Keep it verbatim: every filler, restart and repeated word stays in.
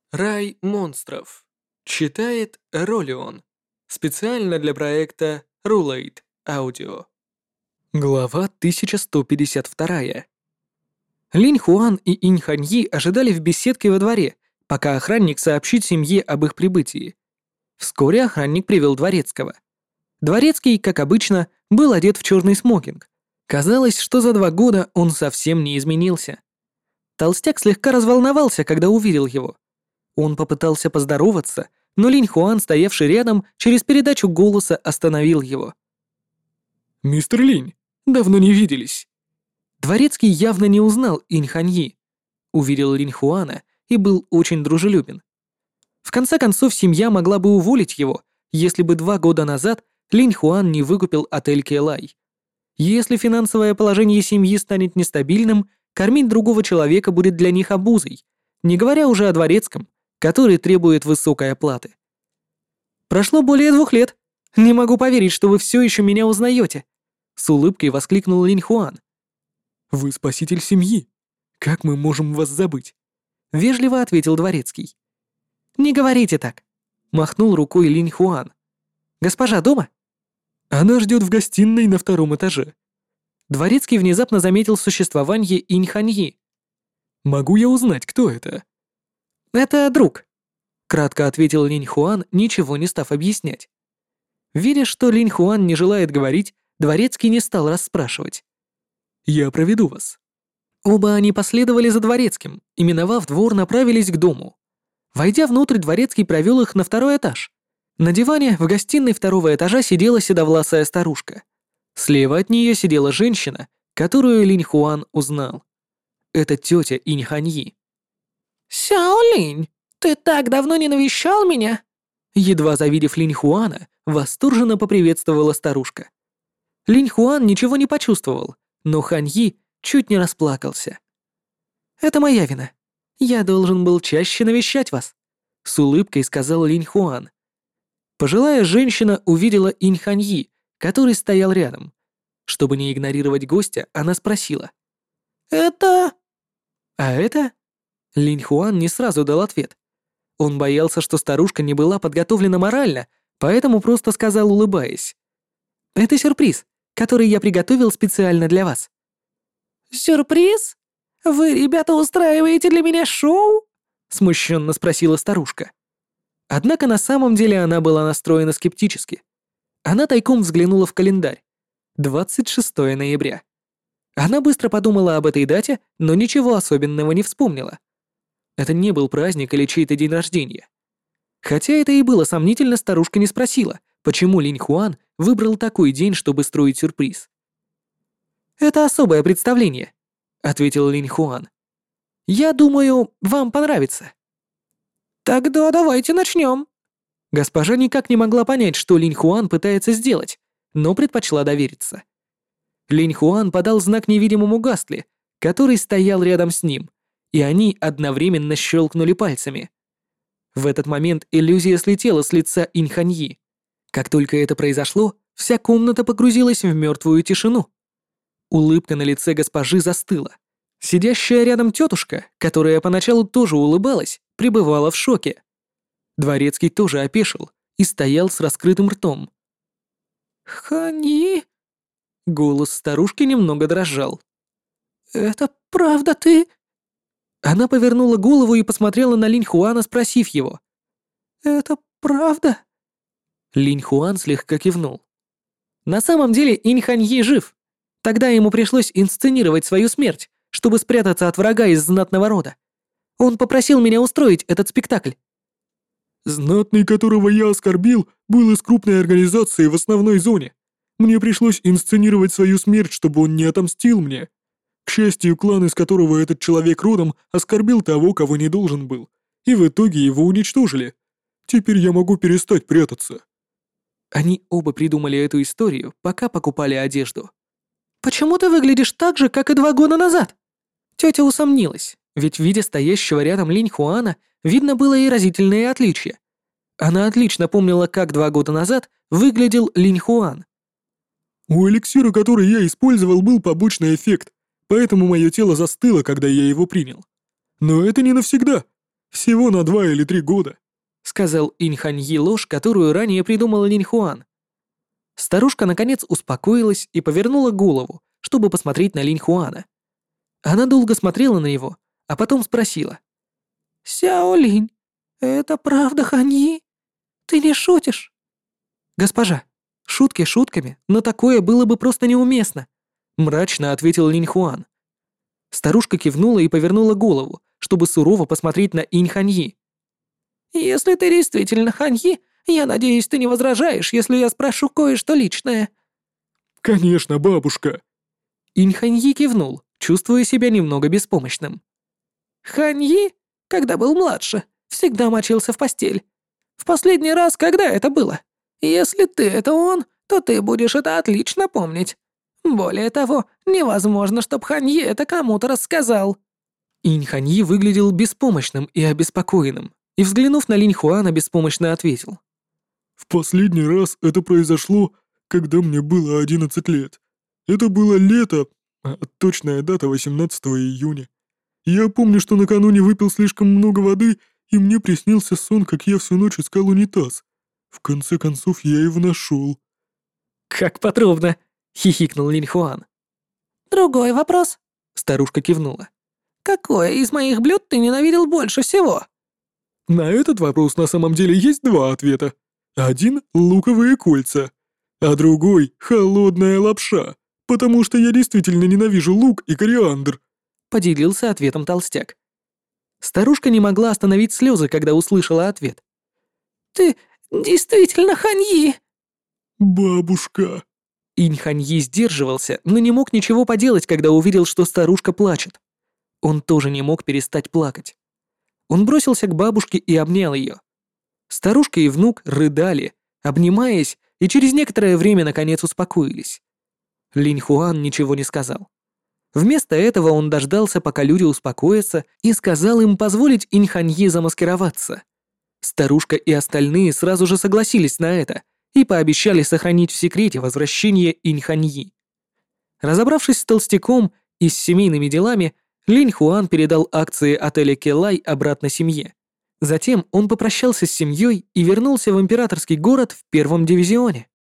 Рай монстров. Читает Ролион. Специально для проекта Rulate Audio. Глава тысяча сто пятьдесят два. Линь Хуан и Инь Ханьи ожидали в беседке во дворе, пока охранник сообщит семье об их прибытии. Вскоре охранник привел дворецкого. Дворецкий, как обычно, был одет в черный смокинг. Казалось, что за два года он совсем не изменился. Толстяк слегка разволновался, когда увидел его. Он попытался поздороваться, но Линь Хуан, стоявший рядом, через передачу голоса остановил его. «Мистер Линь, давно не виделись». Дворецкий явно не узнал Инь Ханьи. Увидел Линь Хуана и был очень дружелюбен. В конце концов, семья могла бы уволить его, если бы два года назад Линь Хуан не выкупил отель Келай. Если финансовое положение семьи станет нестабильным, кормить другого человека будет для них обузой, не говоря уже о дворецком, который требует высокой оплаты. «Прошло более двух лет. Не могу поверить, что вы все еще меня узнаете», — с улыбкой воскликнул Линь Хуан. «Вы спаситель семьи. Как мы можем вас забыть?» — вежливо ответил дворецкий. «Не говорите так», — махнул рукой Линь Хуан. «Госпожа дома?» «Она ждет в гостиной на втором этаже». Дворецкий внезапно заметил существование Инь Ханьи. «Могу я узнать, кто это?» «Это друг», — кратко ответил Линь Хуан, ничего не став объяснять. Видя, что Линь Хуан не желает говорить, дворецкий не стал расспрашивать. «Я проведу вас». Оба они последовали за дворецким и, миновав двор, направились к дому. Войдя внутрь, дворецкий провел их на второй этаж. На диване в гостиной второго этажа сидела седовласая старушка. Слева от нее сидела женщина, которую Линь Хуан узнал. Это тетя Инь Ханьи. «Сяо Линь, ты так давно не навещал меня?» Едва завидев Линь Хуана, восторженно поприветствовала старушка. Линь Хуан ничего не почувствовал, но Ханьи чуть не расплакался. «Это моя вина. Я должен был чаще навещать вас», — с улыбкой сказал Линь Хуан. Пожилая женщина увидела Инь Ханьи, который стоял рядом. Чтобы не игнорировать гостя, она спросила. «Это...» «А это...» Линь Хуан не сразу дал ответ. Он боялся, что старушка не была подготовлена морально, поэтому просто сказал, улыбаясь. «Это сюрприз, который я приготовил специально для вас». «Сюрприз? Вы, ребята, устраиваете для меня шоу?» Смущенно спросила старушка. Однако на самом деле она была настроена скептически. Она тайком взглянула в календарь. двадцать шестое ноября. Она быстро подумала об этой дате, но ничего особенного не вспомнила. Это не был праздник или чей-то день рождения. Хотя это и было сомнительно, старушка не спросила, почему Линь Хуан выбрал такой день, чтобы строить сюрприз. «Это особое представление», — ответил Линь Хуан. «Я думаю, вам понравится». «Тогда давайте начнем». Госпожа никак не могла понять, что Линь Хуан пытается сделать, но предпочла довериться. Линь Хуан подал знак невидимому Гастли, который стоял рядом с ним, и они одновременно щелкнули пальцами. В этот момент иллюзия слетела с лица Инь Ханьи. Как только это произошло, вся комната погрузилась в мертвую тишину. Улыбка на лице госпожи застыла. Сидящая рядом тетушка, которая поначалу тоже улыбалась, пребывала в шоке. Дворецкий тоже опешил и стоял с раскрытым ртом. «Ханьи?» Голос старушки немного дрожал. «Это правда ты?» Она повернула голову и посмотрела на Линь Хуана, спросив его. «Это правда?» Линь Хуан слегка кивнул. На самом деле Инь Ханьи жив. Тогда ему пришлось инсценировать свою смерть, чтобы спрятаться от врага из знатного рода. Он попросил меня устроить этот спектакль. «Знатный, которого я оскорбил, был из крупной организации в основной зоне. Мне пришлось инсценировать свою смерть, чтобы он не отомстил мне. К счастью, клан, из которого этот человек родом, оскорбил того, кого не должен был, и в итоге его уничтожили. Теперь я могу перестать прятаться». Они оба придумали эту историю, пока покупали одежду. «Почему ты выглядишь так же, как и два года назад?» Тетя усомнилась, ведь, видя стоящего рядом Линь Хуана, видно было и разительные отличия. Она отлично помнила, как два года назад выглядел Линь Хуан. «У эликсира, который я использовал, был побочный эффект, поэтому мое тело застыло, когда я его принял. Но это не навсегда. Всего на два или три года», — сказал Инь-Ханьи ложь, которую ранее придумал Линь-Хуан. Старушка наконец успокоилась и повернула голову, чтобы посмотреть на Линь-Хуана. Она долго смотрела на него, а потом спросила. «Сяо-Линь, это правда Ханьи? Ты не шутишь?» «Госпожа, шутки шутками, но такое было бы просто неуместно», — мрачно ответил Линь-Хуан. Старушка кивнула и повернула голову, чтобы сурово посмотреть на Инь-Ханьи. «Если ты действительно Ханьи, я надеюсь, ты не возражаешь, если я спрошу кое-что личное». «Конечно, бабушка». Инь-Ханьи кивнул, чувствуя себя немного беспомощным. «Ханьи, когда был младше, всегда мочился в постель. В последний раз, когда это было? Если ты это он, то ты будешь это отлично помнить. Более того, невозможно, чтоб Ханьи это кому-то рассказал». Инь-Ханьи выглядел беспомощным и обеспокоенным, и, взглянув на Линь-Хуана, беспомощно ответил. «В последний раз это произошло, когда мне было одиннадцать лет. Это было лето, а точная дата восемнадцатого июня. Я помню, что накануне выпил слишком много воды, и мне приснился сон, как я всю ночь искал унитаз. В конце концов, я его нашел». «Как подробно!» — хихикнул Линь-Хуан. «Другой вопрос?» — старушка кивнула. «Какое из моих блюд ты ненавидел больше всего?» На этот вопрос на самом деле есть два ответа. Один — луковые кольца, а другой — холодная лапша, потому что я действительно ненавижу лук и кориандр. Поделился ответом толстяк. Старушка не могла остановить слезы, когда услышала ответ. «Ты действительно Ханьи!» «Бабушка!» Инь-Ханьи сдерживался, но не мог ничего поделать, когда увидел, что старушка плачет. Он тоже не мог перестать плакать. Он бросился к бабушке и обнял ее. Старушка и внук рыдали, обнимаясь, и через некоторое время наконец успокоились. Линь-Хуан ничего не сказал. Вместо этого он дождался, пока люди успокоятся, и сказал им позволить Инь-Ханьи замаскироваться. Старушка и остальные сразу же согласились на это и пообещали сохранить в секрете возвращение Инь-Ханьи. Разобравшись с толстяком и с семейными делами, Линь-Хуан передал акции отеля Келай обратно семье. Затем он попрощался с семьей и вернулся в императорский город в первом дивизионе.